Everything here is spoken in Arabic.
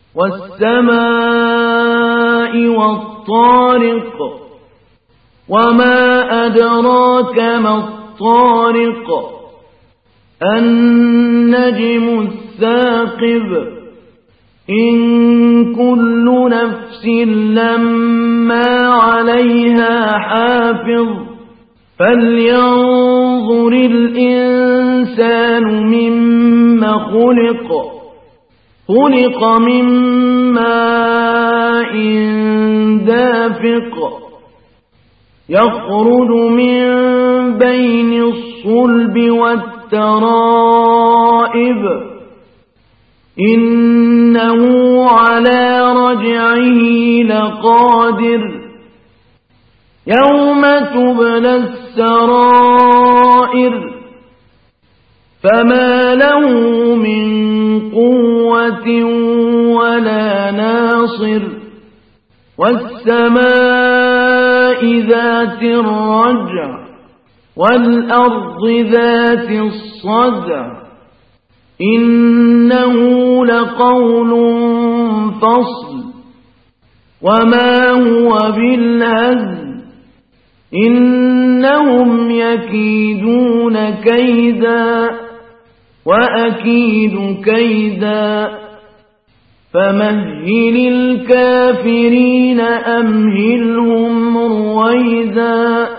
والسماء والطارق وما أدراك ما الطارق النجم الثاقب إن كل نفس لما عليها حافظ فلينظر الإنسان مما خلق من ماء دافق يخرج من بين الصلب والترائب إنه على رجعه لقادر يوم تبلى السرائر فما له من قوة ولا ناصر والسماء ذات الرجع والأرض ذات الصدع إنه لقول فصل وما هو بالهزل إنهم يكيدون كيدا وأكيد كيدا فمهل الكافرين أمهلهم رويدا